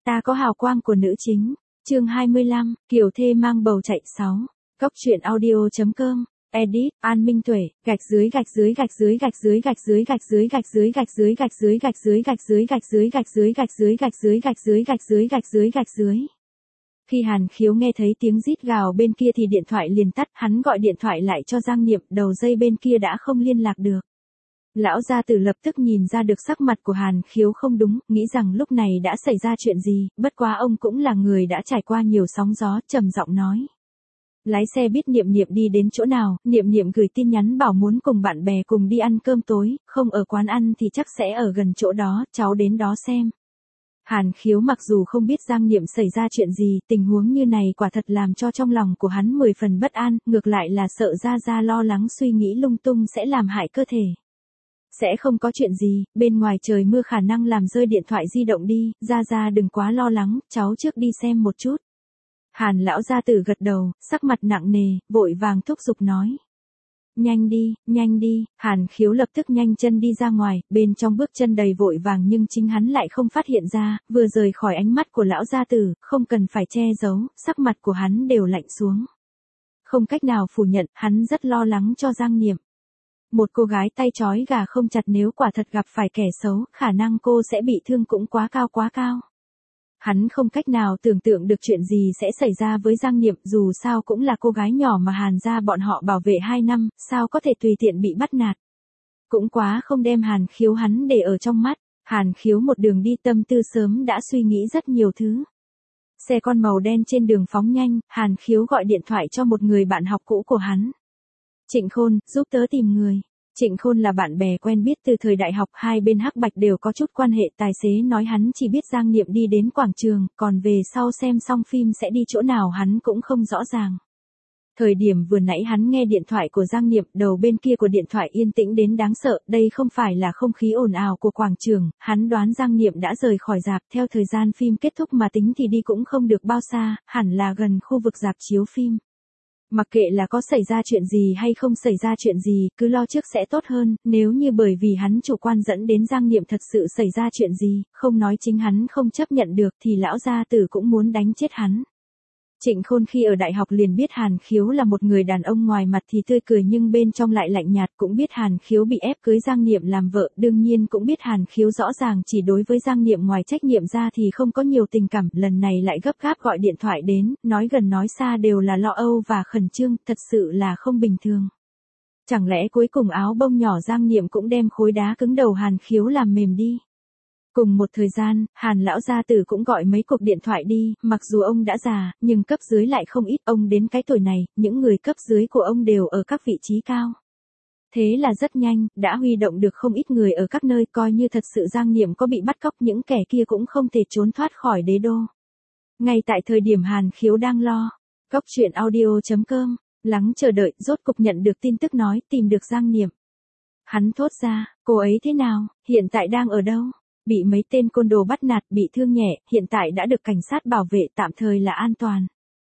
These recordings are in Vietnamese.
Ta có hào quang của nữ chính. Chương 25, Kiều Thê mang bầu chạy 6. Cốc truyện audio.com. Edit, An Minh Tuệ, gạch dưới gạch dưới gạch dưới gạch dưới gạch dưới gạch dưới gạch dưới gạch dưới gạch dưới gạch dưới gạch dưới gạch dưới gạch dưới gạch dưới gạch dưới gạch dưới gạch dưới gạch dưới gạch dưới. Khi Hàn Khiếu nghe thấy tiếng rít gào bên kia thì điện thoại liền tắt, hắn gọi điện thoại lại cho Giang Niệm, đầu dây bên kia đã không liên lạc được. Lão gia tử lập tức nhìn ra được sắc mặt của Hàn Khiếu không đúng, nghĩ rằng lúc này đã xảy ra chuyện gì, bất quá ông cũng là người đã trải qua nhiều sóng gió, trầm giọng nói. Lái xe biết Niệm Niệm đi đến chỗ nào, Niệm Niệm gửi tin nhắn bảo muốn cùng bạn bè cùng đi ăn cơm tối, không ở quán ăn thì chắc sẽ ở gần chỗ đó, cháu đến đó xem. Hàn Khiếu mặc dù không biết Giang Niệm xảy ra chuyện gì, tình huống như này quả thật làm cho trong lòng của hắn 10 phần bất an, ngược lại là sợ Gia lo lắng suy nghĩ lung tung sẽ làm hại cơ thể. Sẽ không có chuyện gì, bên ngoài trời mưa khả năng làm rơi điện thoại di động đi, Gia đừng quá lo lắng, cháu trước đi xem một chút. Hàn lão gia tử gật đầu, sắc mặt nặng nề, vội vàng thúc giục nói. Nhanh đi, Hàn Khiếu lập tức nhanh chân đi ra ngoài, bên trong bước chân đầy vội vàng nhưng chính hắn lại không phát hiện ra, vừa rời khỏi ánh mắt của lão gia tử, không cần phải che giấu, sắc mặt của hắn đều lạnh xuống. Không cách nào phủ nhận, hắn rất lo lắng cho Giang Niệm. Một cô gái tay trói gà không chặt nếu quả thật gặp phải kẻ xấu, khả năng cô sẽ bị thương cũng quá cao. Hắn không cách nào tưởng tượng được chuyện gì sẽ xảy ra với Giang Niệm, dù sao cũng là cô gái nhỏ mà Hàn gia bọn họ bảo vệ 2 năm, sao có thể tùy tiện bị bắt nạt. Cũng quá không đem Hàn Khiếu hắn để ở trong mắt, Hàn Khiếu một đường đi tâm tư sớm đã suy nghĩ rất nhiều thứ. Xe con màu đen trên đường phóng nhanh, Hàn Khiếu gọi điện thoại cho một người bạn học cũ của hắn. Trịnh Khôn, giúp tớ tìm người. Trịnh Khôn là bạn bè quen biết từ thời đại học, hai bên hắc bạch đều có chút quan hệ, tài xế nói hắn chỉ biết Giang Niệm đi đến quảng trường, còn về sau xem xong phim sẽ đi chỗ nào hắn cũng không rõ ràng. Thời điểm vừa nãy hắn nghe điện thoại của Giang Niệm, đầu bên kia của điện thoại yên tĩnh đến đáng sợ, đây không phải là không khí ồn ào của quảng trường, hắn đoán Giang Niệm đã rời khỏi rạp, theo thời gian phim kết thúc mà tính thì đi cũng không được bao xa, hẳn là gần khu vực rạp chiếu phim. Mặc kệ là có xảy ra chuyện gì hay không xảy ra chuyện gì, cứ lo trước sẽ tốt hơn, nếu như bởi vì hắn chủ quan dẫn đến Giang Niệm thật sự xảy ra chuyện gì, không nói chính hắn không chấp nhận được thì lão gia tử cũng muốn đánh chết hắn. Trịnh Khôn khi ở đại học liền biết Hàn Khiếu là một người đàn ông ngoài mặt thì tươi cười nhưng bên trong lại lạnh nhạt, cũng biết Hàn Khiếu bị ép cưới Giang Niệm làm vợ, đương nhiên cũng biết Hàn Khiếu rõ ràng chỉ đối với Giang Niệm ngoài trách nhiệm ra thì không có nhiều tình cảm, lần này lại gấp gáp gọi điện thoại đến, nói gần nói xa đều là lo âu và khẩn trương, thật sự là không bình thường. Chẳng lẽ cuối cùng áo bông nhỏ Giang Niệm cũng đem khối đá cứng đầu Hàn Khiếu làm mềm đi. Cùng một thời gian, Hàn lão gia tử cũng gọi mấy cuộc điện thoại đi, mặc dù ông đã già, nhưng cấp dưới lại không ít, ông đến cái tuổi này, những người cấp dưới của ông đều ở các vị trí cao. Thế là rất nhanh, đã huy động được không ít người ở các nơi, coi như thật sự Giang Niệm có bị bắt cóc những kẻ kia cũng không thể trốn thoát khỏi đế đô. Ngay tại thời điểm Hàn Khiếu đang lo, Cốc truyện audio.com, lắng chờ đợi, rốt cục nhận được tin tức nói tìm được Giang Niệm. Hắn thốt ra, cô ấy thế nào, hiện tại đang ở đâu? Bị mấy tên côn đồ bắt nạt, bị thương nhẹ, hiện tại đã được cảnh sát bảo vệ, tạm thời là an toàn.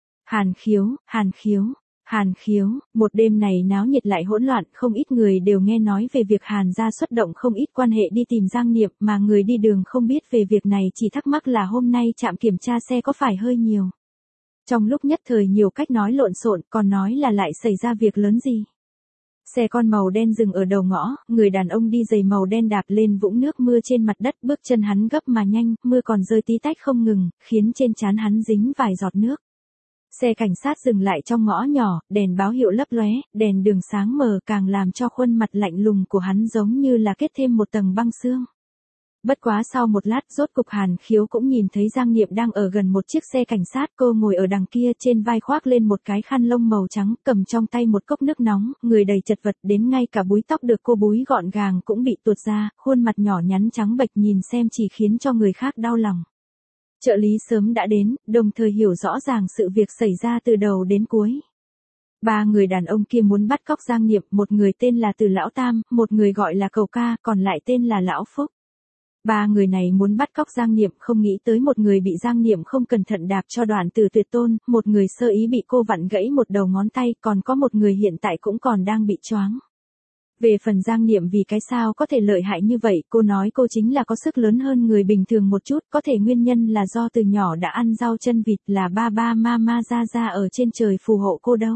Hàn Khiếu, một đêm này náo nhiệt lại hỗn loạn, không ít người đều nghe nói về việc Hàn gia xuất động không ít quan hệ đi tìm Giang Niệm, mà người đi đường không biết về việc này chỉ thắc mắc là hôm nay trạm kiểm tra xe có phải hơi nhiều. Trong lúc nhất thời nhiều cách nói lộn xộn, còn nói là lại xảy ra việc lớn gì. Xe con màu đen dừng ở đầu ngõ, người đàn ông đi giày màu đen đạp lên vũng nước mưa trên mặt đất, bước chân hắn gấp mà nhanh, mưa còn rơi tí tách không ngừng, khiến trên trán hắn dính vài giọt nước. Xe cảnh sát dừng lại trong ngõ nhỏ, đèn báo hiệu lấp lóe, đèn đường sáng mờ càng làm cho khuôn mặt lạnh lùng của hắn giống như là kết thêm một tầng băng xương. Bất quá sau một lát, rốt cục Hàn Khiếu cũng nhìn thấy Giang Niệm đang ở gần một chiếc xe cảnh sát, cô ngồi ở đằng kia, trên vai khoác lên một cái khăn lông màu trắng, cầm trong tay một cốc nước nóng, người đầy chật vật đến ngay cả búi tóc được cô búi gọn gàng cũng bị tuột ra, khuôn mặt nhỏ nhắn trắng bệch nhìn xem chỉ khiến cho người khác đau lòng. Trợ lý sớm đã đến, đồng thời hiểu rõ ràng sự việc xảy ra từ đầu đến cuối. 3 người đàn ông kia muốn bắt cóc Giang Niệm, một người tên là Từ Lão Tam, một người gọi là Cầu Ca, còn lại tên là Lão Phúc. 3 người này muốn bắt cóc Giang Niệm, không nghĩ tới một người bị Giang Niệm không cẩn thận đạp cho đoạn tử tuyệt tôn, một người sơ ý bị cô vặn gãy một đầu ngón tay, còn có một người hiện tại cũng còn đang bị choáng. Về phần Giang Niệm vì cái sao có thể lợi hại như vậy, cô nói cô chính là có sức lớn hơn người bình thường một chút, có thể nguyên nhân là do từ nhỏ đã ăn rau chân vịt, là ba ba mama ra ở trên trời phù hộ cô đâu.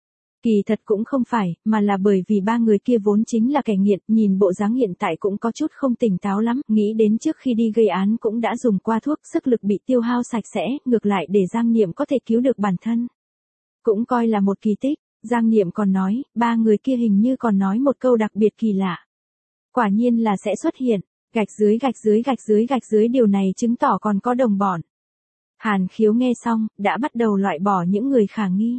Kỳ thật cũng không phải, mà là bởi vì ba người kia vốn chính là kẻ nghiện, nhìn bộ dáng hiện tại cũng có chút không tỉnh táo lắm, nghĩ đến trước khi đi gây án cũng đã dùng qua thuốc, sức lực bị tiêu hao sạch sẽ, ngược lại để Giang Niệm có thể cứu được bản thân. Cũng coi là một kỳ tích. Giang Niệm còn nói, ba người kia hình như còn nói một câu đặc biệt kỳ lạ. Quả nhiên là sẽ xuất hiện, gạch dưới gạch dưới gạch dưới gạch dưới, điều này chứng tỏ còn có đồng bọn. Hàn Khiếu nghe xong, đã bắt đầu loại bỏ những người khả nghi.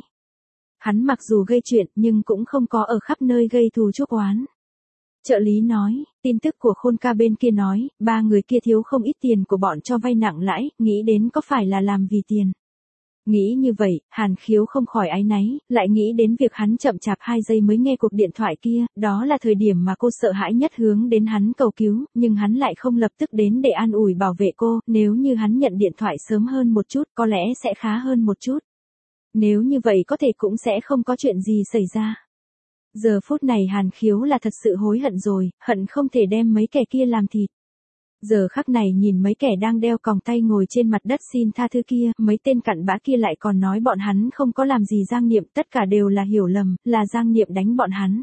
Hắn mặc dù gây chuyện nhưng cũng không có ở khắp nơi gây thù chuốc oán. Trợ lý nói, tin tức của Khôn ca bên kia nói, ba người kia thiếu không ít tiền của bọn cho vay nặng lãi, nghĩ đến có phải là làm vì tiền. Nghĩ như vậy, Hàn Khiếu không khỏi áy náy, lại nghĩ đến việc hắn chậm chạp 2 giây mới nghe cuộc điện thoại kia, đó là thời điểm mà cô sợ hãi nhất hướng đến hắn cầu cứu, nhưng hắn lại không lập tức đến để an ủi bảo vệ cô, nếu như hắn nhận điện thoại sớm hơn một chút, có lẽ sẽ khá hơn một chút. Nếu như vậy có thể cũng sẽ không có chuyện gì xảy ra. Giờ phút này Hàn Khiếu là thật sự hối hận rồi, hận không thể đem mấy kẻ kia làm thịt. Giờ khắc này nhìn mấy kẻ đang đeo còng tay ngồi trên mặt đất xin tha thứ kia, mấy tên cặn bã kia lại còn nói bọn hắn không có làm gì Giang Niệm, tất cả đều là hiểu lầm, là Giang Niệm đánh bọn hắn.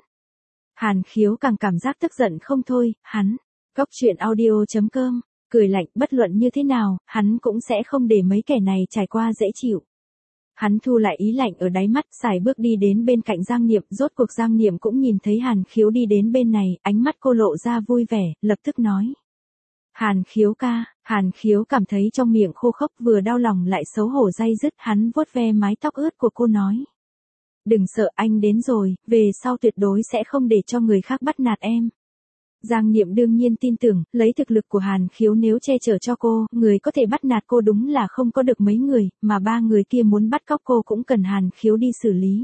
Hàn Khiếu càng cảm giác tức giận không thôi, hắn, Coctruyện.audio.com, cười lạnh, bất luận như thế nào, hắn cũng sẽ không để mấy kẻ này trải qua dễ chịu. Hắn thu lại ý lạnh ở đáy mắt, sải bước đi đến bên cạnh Giang Niệm, rốt cuộc Giang Niệm cũng nhìn thấy Hàn Khiếu đi đến bên này, ánh mắt cô lộ ra vui vẻ, lập tức nói. Hàn Khiếu ca, Hàn Khiếu cảm thấy trong miệng khô khốc, vừa đau lòng lại xấu hổ day dứt, hắn vuốt ve mái tóc ướt của cô nói. Đừng sợ, anh đến rồi, về sau tuyệt đối sẽ không để cho người khác bắt nạt em. Giang Niệm đương nhiên tin tưởng, lấy thực lực của Hàn Khiếu nếu che chở cho cô, người có thể bắt nạt cô đúng là không có được mấy người, mà ba người kia muốn bắt cóc cô cũng cần Hàn Khiếu đi xử lý.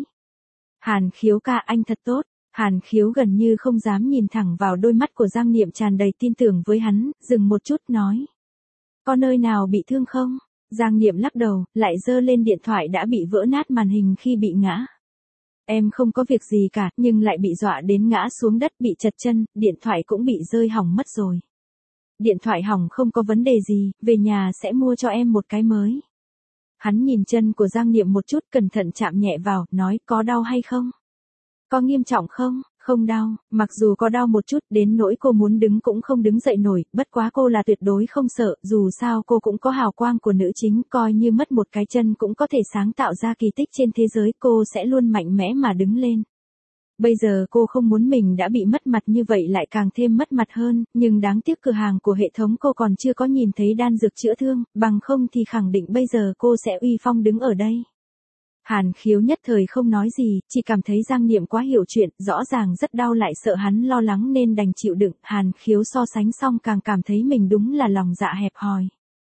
Hàn Khiếu ca, anh thật tốt. Hàn Khiếu gần như không dám nhìn thẳng vào đôi mắt của Giang Niệm tràn đầy tin tưởng với hắn, dừng một chút nói. Có nơi nào bị thương không? Giang Niệm lắc đầu, lại giơ lên điện thoại đã bị vỡ nát màn hình khi bị ngã. Em không có việc gì cả, nhưng lại bị dọa đến ngã xuống đất, bị chật chân, điện thoại cũng bị rơi hỏng mất rồi. Điện thoại hỏng không có vấn đề gì, về nhà sẽ mua cho em một cái mới. Hắn nhìn chân của Giang Niệm một chút, cẩn thận chạm nhẹ vào, nói có đau hay không? Có nghiêm trọng không? Không đau, mặc dù có đau một chút, đến nỗi cô muốn đứng cũng không đứng dậy nổi, bất quá cô là tuyệt đối không sợ, dù sao cô cũng có hào quang của nữ chính, coi như mất một cái chân cũng có thể sáng tạo ra kỳ tích trên thế giới, cô sẽ luôn mạnh mẽ mà đứng lên. Bây giờ cô không muốn mình đã bị mất mặt như vậy lại càng thêm mất mặt hơn, nhưng đáng tiếc cửa hàng của hệ thống cô còn chưa có nhìn thấy đan dược chữa thương, bằng không thì khẳng định bây giờ cô sẽ uy phong đứng ở đây. Hàn Khiếu nhất thời không nói gì, chỉ cảm thấy Giang Niệm quá hiểu chuyện, rõ ràng rất đau lại sợ hắn lo lắng nên đành chịu đựng, Hàn Khiếu so sánh xong càng cảm thấy mình đúng là lòng dạ hẹp hòi.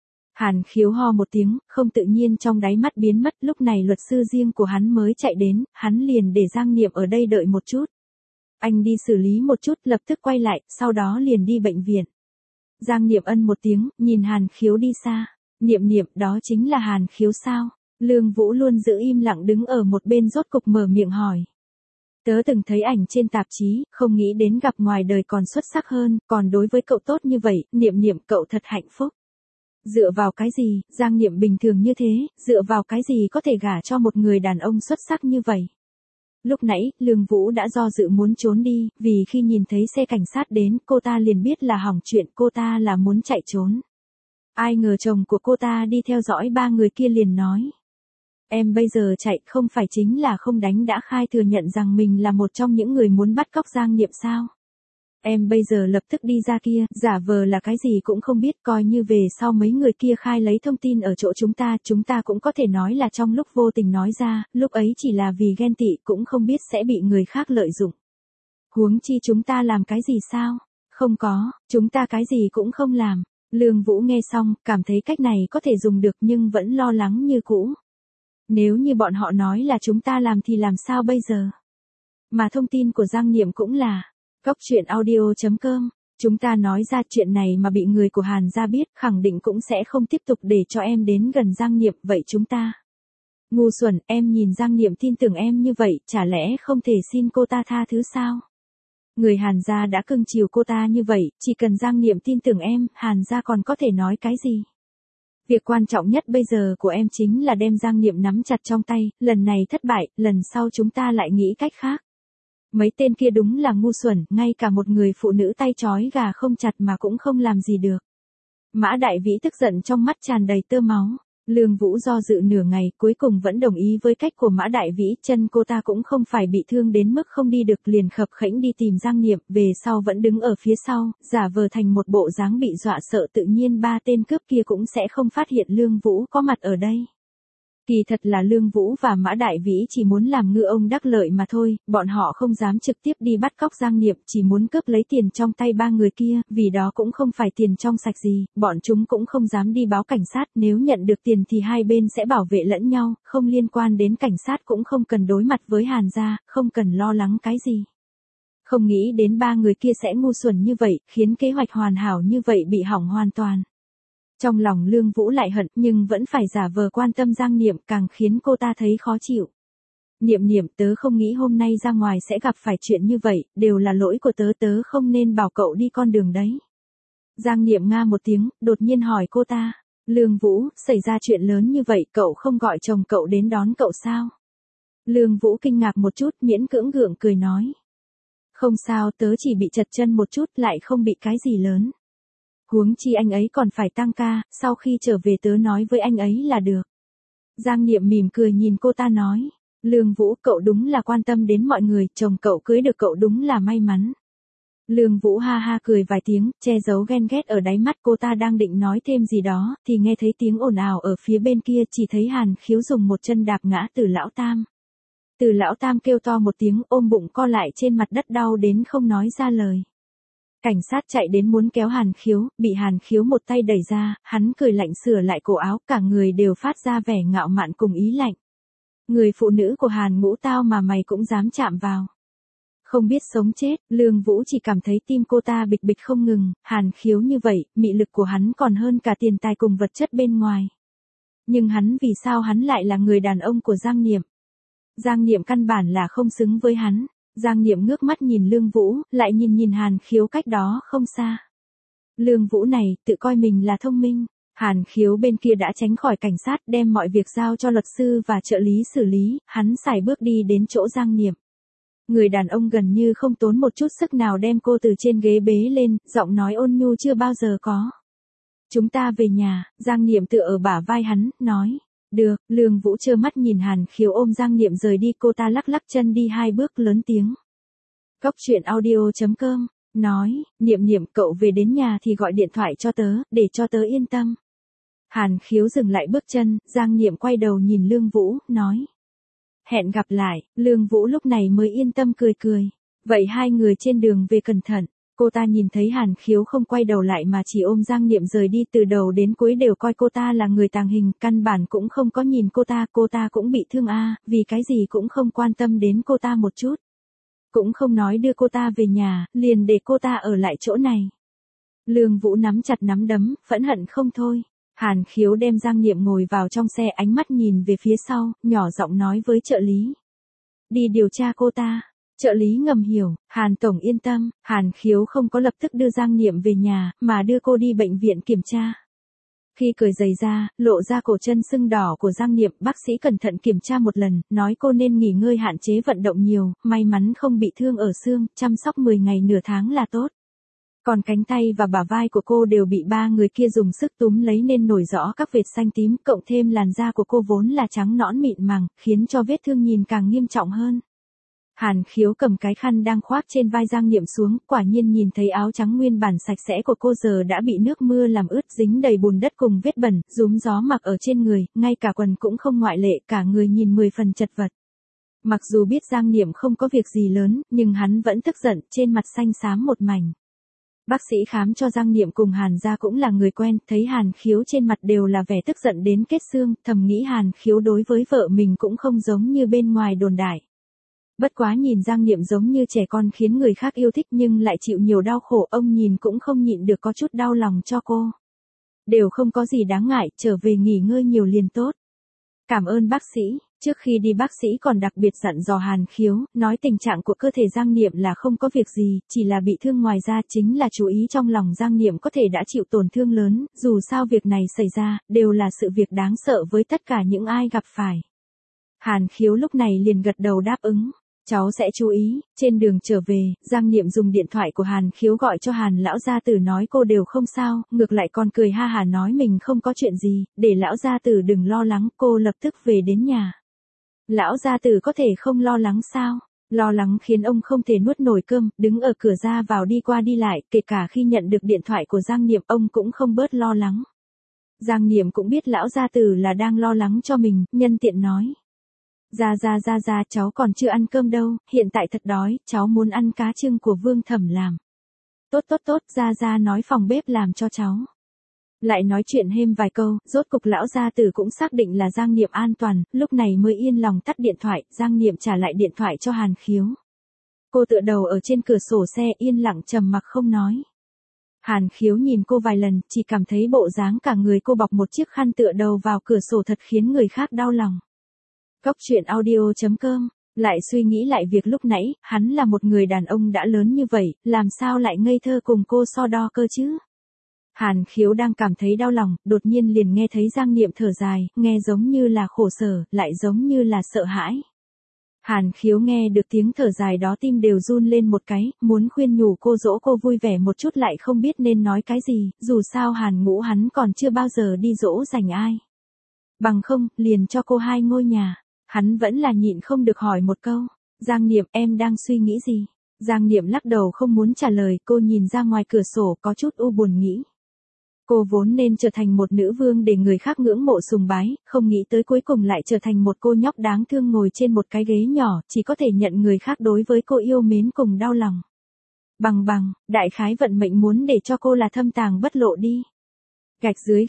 Hàn Khiếu ho một tiếng, không tự nhiên trong đáy mắt biến mất, lúc này luật sư riêng của hắn mới chạy đến, hắn liền để Giang Niệm ở đây đợi một chút. Anh đi xử lý một chút, lập tức quay lại, sau đó liền đi bệnh viện. Giang Niệm ân một tiếng, nhìn Hàn Khiếu đi xa. Niệm Niệm, đó chính là Hàn Khiếu sao? Lương Vũ luôn giữ im lặng đứng ở một bên rốt cục mở miệng hỏi. Tớ từng thấy ảnh trên tạp chí, không nghĩ đến gặp ngoài đời còn xuất sắc hơn, còn đối với cậu tốt như vậy, Niệm Niệm cậu thật hạnh phúc. Dựa vào cái gì, Giang Niệm bình thường như thế, dựa vào cái gì có thể gả cho một người đàn ông xuất sắc như vậy. Lúc nãy, Lương Vũ đã do dự muốn trốn đi, vì khi nhìn thấy xe cảnh sát đến, cô ta liền biết là hỏng chuyện, cô ta là muốn chạy trốn. Ai ngờ chồng của cô ta đi theo dõi ba người kia liền nói. Em bây giờ chạy không phải chính là không đánh đã khai thừa nhận rằng mình là một trong những người muốn bắt cóc Giang Niệm sao? Em bây giờ lập tức đi ra kia, giả vờ là cái gì cũng không biết, coi như về sau mấy người kia khai lấy thông tin ở chỗ chúng ta cũng có thể nói là trong lúc vô tình nói ra, lúc ấy chỉ là vì ghen tị, cũng không biết sẽ bị người khác lợi dụng. Huống chi chúng ta làm cái gì sao? Không có, chúng ta cái gì cũng không làm. Lương Vũ nghe xong, cảm thấy cách này có thể dùng được nhưng vẫn lo lắng như cũ. Nếu như bọn họ nói là chúng ta làm thì làm sao bây giờ? Mà thông tin của Giang Niệm cũng là Coctruyện.audio.com, chúng ta nói ra chuyện này mà bị người của Hàn gia biết, khẳng định cũng sẽ không tiếp tục để cho em đến gần Giang Niệm, vậy chúng ta. Ngu xuẩn, em nhìn Giang Niệm tin tưởng em như vậy, chả lẽ không thể xin cô ta tha thứ sao? Người Hàn gia đã cưng chiều cô ta như vậy, chỉ cần Giang Niệm tin tưởng em, Hàn gia còn có thể nói cái gì. Việc quan trọng nhất bây giờ của em chính là đem Giang Niệm nắm chặt trong tay, lần này thất bại, lần sau chúng ta lại nghĩ cách khác. Mấy tên kia đúng là ngu xuẩn, ngay cả một người phụ nữ tay trói gà không chặt mà cũng không làm gì được. Mã Đại Vĩ tức giận trong mắt tràn đầy tơ máu. Lương Vũ do dự nửa ngày, cuối cùng vẫn đồng ý với cách của Mã Đại Vĩ, chân cô ta cũng không phải bị thương đến mức không đi được, liền khập khẽnh đi tìm Giang Niệm, về sau vẫn đứng ở phía sau, giả vờ thành một bộ dáng bị dọa sợ, tự nhiên ba tên cướp kia cũng sẽ không phát hiện Lương Vũ có mặt ở đây. Kỳ thật là Lương Vũ và Mã Đại Vĩ chỉ muốn làm ngư ông đắc lợi mà thôi, bọn họ không dám trực tiếp đi bắt cóc Giang Niệm, chỉ muốn cướp lấy tiền trong tay ba người kia, vì đó cũng không phải tiền trong sạch gì, bọn chúng cũng không dám đi báo cảnh sát, nếu nhận được tiền thì hai bên sẽ bảo vệ lẫn nhau, không liên quan đến cảnh sát, cũng không cần đối mặt với Hàn gia, không cần lo lắng cái gì. Không nghĩ đến ba người kia sẽ ngu xuẩn như vậy, khiến kế hoạch hoàn hảo như vậy bị hỏng hoàn toàn. Trong lòng Lương Vũ lại hận, nhưng vẫn phải giả vờ quan tâm Giang Niệm, càng khiến cô ta thấy khó chịu. Niệm Niệm, tớ không nghĩ hôm nay ra ngoài sẽ gặp phải chuyện như vậy, đều là lỗi của tớ, tớ không nên bảo cậu đi con đường đấy. Giang Niệm nga một tiếng, đột nhiên hỏi cô ta. Lương Vũ, xảy ra chuyện lớn như vậy, cậu không gọi chồng cậu đến đón cậu sao? Lương Vũ kinh ngạc một chút, miễn cưỡng gượng cười nói. Không sao, tớ chỉ bị trật chân một chút, lại không bị cái gì lớn. Huống chi anh ấy còn phải tăng ca, sau khi trở về tớ nói với anh ấy là được. Giang Niệm mỉm cười nhìn cô ta nói. Lương Vũ, cậu đúng là quan tâm đến mọi người, chồng cậu cưới được cậu đúng là may mắn. Lương Vũ ha ha cười vài tiếng, che giấu ghen ghét ở đáy mắt, cô ta đang định nói thêm gì đó, thì nghe thấy tiếng ồn ào ở phía bên kia, chỉ thấy Hàn Khiếu dùng một chân đạp ngã Từ Lão Tam. Từ Lão Tam kêu to một tiếng, ôm bụng co lại trên mặt đất, đau đến không nói ra lời. Cảnh sát chạy đến muốn kéo Hàn Khiếu, bị Hàn Khiếu một tay đẩy ra, hắn cười lạnh sửa lại cổ áo, cả người đều phát ra vẻ ngạo mạn cùng ý lạnh. Người phụ nữ của Hàn Ngũ tao mà mày cũng dám chạm vào. Không biết sống chết, Lương Vũ chỉ cảm thấy tim cô ta bịch bịch không ngừng, Hàn Khiếu như vậy, mị lực của hắn còn hơn cả tiền tài cùng vật chất bên ngoài. Nhưng vì sao hắn lại là người đàn ông của Giang Niệm? Giang Niệm căn bản là không xứng với hắn. Giang Niệm ngước mắt nhìn Lương Vũ, lại nhìn Hàn Khiếu cách đó không xa. Lương Vũ này, tự coi mình là thông minh. Hàn Khiếu bên kia đã tránh khỏi cảnh sát, đem mọi việc giao cho luật sư và trợ lý xử lý, hắn sải bước đi đến chỗ Giang Niệm. Người đàn ông gần như không tốn một chút sức nào đem cô từ trên ghế bế lên, giọng nói ôn nhu chưa bao giờ có. Chúng ta về nhà, Giang Niệm tựa ở bả vai hắn, nói. Được, Lương Vũ trơ mắt nhìn Hàn Khiếu ôm Giang Niệm rời đi, cô ta lắc lắc chân đi hai bước lớn tiếng. Cóc truyện audio.com, nói, Niệm Niệm, cậu về đến nhà thì gọi điện thoại cho tớ, để cho tớ yên tâm. Hàn Khiếu dừng lại bước chân, Giang Niệm quay đầu nhìn Lương Vũ, nói. Hẹn gặp lại, Lương Vũ lúc này mới yên tâm cười cười. Vậy hai người trên đường về cẩn thận. Cô ta nhìn thấy Hàn Khiếu không quay đầu lại mà chỉ ôm Giang Niệm rời đi, từ đầu đến cuối đều coi cô ta là người tàng hình, căn bản cũng không có nhìn cô ta cũng bị thương vì cái gì cũng không quan tâm đến cô ta một chút. Cũng không nói đưa cô ta về nhà, liền để cô ta ở lại chỗ này. Lương Vũ nắm chặt nắm đấm, phẫn hận không thôi. Hàn Khiếu đem Giang Niệm ngồi vào trong xe, ánh mắt nhìn về phía sau, nhỏ giọng nói với trợ lý. Đi điều tra cô ta. Trợ lý ngầm hiểu, Hàn Tổng yên tâm, Hàn Khiếu không có lập tức đưa Giang Niệm về nhà, mà đưa cô đi bệnh viện kiểm tra. Khi cởi giày ra, lộ ra cổ chân sưng đỏ của Giang Niệm, bác sĩ cẩn thận kiểm tra một lần, nói cô nên nghỉ ngơi hạn chế vận động nhiều, may mắn không bị thương ở xương, chăm sóc 10 ngày nửa tháng là tốt. Còn cánh tay và bả vai của cô đều bị ba người kia dùng sức túm lấy nên nổi rõ các vệt xanh tím, cộng thêm làn da của cô vốn là trắng nõn mịn màng, khiến cho vết thương nhìn càng nghiêm trọng hơn. Hàn Khiếu cầm cái khăn đang khoác trên vai Giang Niệm xuống, quả nhiên nhìn thấy áo trắng nguyên bản sạch sẽ của cô giờ đã bị nước mưa làm ướt, dính đầy bùn đất cùng vết bẩn, rúm gió mặc ở trên người, ngay cả quần cũng không ngoại lệ, cả người nhìn 10 phần chật vật. Mặc dù biết Giang Niệm không có việc gì lớn, nhưng hắn vẫn tức giận, trên mặt xanh xám một mảnh. Bác sĩ khám cho Giang Niệm cùng Hàn gia cũng là người quen, thấy Hàn Khiếu trên mặt đều là vẻ tức giận đến kết xương, thầm nghĩ Hàn Khiếu đối với vợ mình cũng không giống như bên ngoài đồn đại. Bất quá nhìn Giang Niệm giống như trẻ con khiến người khác yêu thích nhưng lại chịu nhiều đau khổ, ông nhìn cũng không nhịn được có chút đau lòng cho cô. Đều không có gì đáng ngại, trở về nghỉ ngơi nhiều liền tốt. Cảm ơn bác sĩ, Trước khi đi bác sĩ còn đặc biệt dặn dò Hàn Khiếu, nói tình trạng của cơ thể Giang Niệm là không có việc gì, chỉ là bị thương, ngoài ra chính là chú ý trong lòng Giang Niệm có thể đã chịu tổn thương lớn, dù sao việc này xảy ra, đều là sự việc đáng sợ với tất cả những ai gặp phải. Hàn Khiếu lúc này liền gật đầu đáp ứng. Cháu sẽ chú ý. Trên đường trở về, Giang Niệm dùng điện thoại của Hàn Khiếu gọi cho Hàn lão gia tử nói cô đều không sao, ngược lại còn cười ha hả nói mình không có chuyện gì, để lão gia tử đừng lo lắng, cô lập tức về đến nhà. Lão gia tử có thể không lo lắng sao? Lo lắng khiến ông không thể nuốt nổi cơm, đứng ở cửa ra vào đi qua đi lại, kể cả khi nhận được điện thoại của Giang Niệm ông cũng không bớt lo lắng. Giang Niệm cũng biết lão gia tử là đang lo lắng cho mình, nhân tiện nói. Ra, cháu còn chưa ăn cơm đâu, hiện tại thật đói, cháu muốn ăn cá trưng của Vương Thẩm làm. Tốt, ra nói phòng bếp làm cho cháu. Lại nói chuyện thêm vài câu, rốt cục lão gia tử cũng xác định là Giang Niệm an toàn, lúc này mới yên lòng tắt điện thoại, Giang Niệm trả lại điện thoại cho Hàn Khiếu. Cô tựa đầu ở trên cửa sổ xe yên lặng trầm mặc không nói. Hàn Khiếu nhìn cô vài lần, chỉ cảm thấy bộ dáng cả người cô bọc một chiếc khăn tựa đầu vào cửa sổ thật khiến người khác đau lòng. Cốc truyện audio.com, lại suy nghĩ lại việc lúc nãy, hắn là một người đàn ông đã lớn như vậy, làm sao lại ngây thơ cùng cô so đo cơ chứ? Hàn Khiếu đang cảm thấy đau lòng, đột nhiên liền nghe thấy Giang Niệm thở dài, nghe giống như là khổ sở, lại giống như là sợ hãi. Hàn Khiếu nghe được tiếng thở dài đó tim đều run lên một cái, muốn khuyên nhủ cô dỗ cô vui vẻ một chút lại không biết nên nói cái gì, dù sao Hàn Ngũ hắn còn chưa bao giờ đi dỗ dành ai. Bằng không, liền cho cô 2 ngôi nhà. Hắn vẫn là nhịn không được hỏi một câu, Giang Niệm em đang suy nghĩ gì? Giang Niệm lắc đầu không muốn trả lời, cô nhìn ra ngoài cửa sổ có chút u buồn nghĩ. Cô vốn nên trở thành một nữ vương để người khác ngưỡng mộ sùng bái, không nghĩ tới cuối cùng lại trở thành một cô nhóc đáng thương ngồi trên một cái ghế nhỏ, chỉ có thể nhận người khác đối với cô yêu mến cùng đau lòng. Đại khái vận mệnh muốn để cho cô là thâm tàng bất lộ đi. Gạch dưới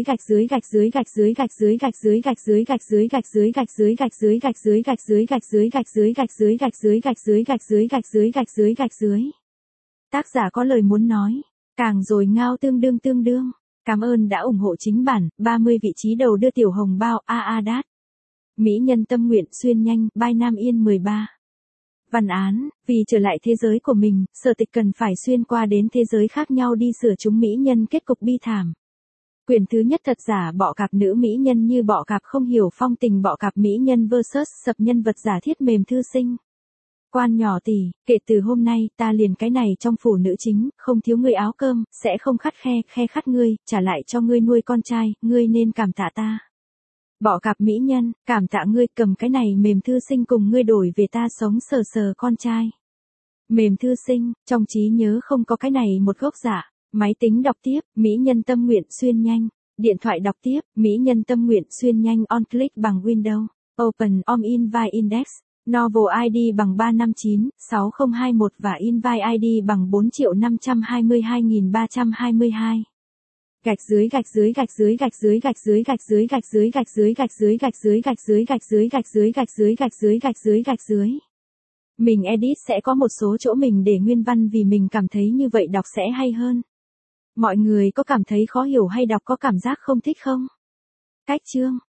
Tác giả có lời muốn nói, càng rồi ngao tương đương. Cảm ơn đã ủng hộ chính bản, 30 vị trí đầu đưa tiểu hồng bao đát. Mỹ nhân tâm nguyện xuyên nhanh, by Nam Yên 13. Văn án, vì trở lại thế giới của mình, Sở Tịch cần phải xuyên qua đến thế giới khác nhau đi sửa chúng mỹ nhân kết cục bi thảm. Quyển thứ nhất thật giả bọ cạp nữ mỹ nhân như bọ cạp không hiểu phong tình bọ cạp mỹ nhân vs sập nhân vật giả thiết mềm thư sinh. Quan nhỏ tỷ, kể từ hôm nay ta liền cái này trong phủ nữ chính, không thiếu ngươi áo cơm, sẽ không khắt khe khắt ngươi, trả lại cho ngươi nuôi con trai, ngươi nên cảm tạ ta. Bọ cạp mỹ nhân, cảm tạ ngươi cầm cái này mềm thư sinh cùng ngươi đổi về ta sống sờ con trai. Mềm thư sinh, trong trí nhớ không có cái này một gốc giả. Máy tính đọc tiếp, mỹ nhân tâm nguyện xuyên nhanh. Điện thoại đọc tiếp, mỹ nhân tâm nguyện xuyên nhanh on click bằng Windows. Open invite index. Novel ID bằng 359-6021 và invite ID bằng 4.522.322. Gạch dưới Mình edit sẽ có một số chỗ mình để nguyên văn vì mình cảm thấy như vậy đọc sẽ hay hơn. Mọi người có cảm thấy khó hiểu hay đọc có cảm giác không thích không? Cách chương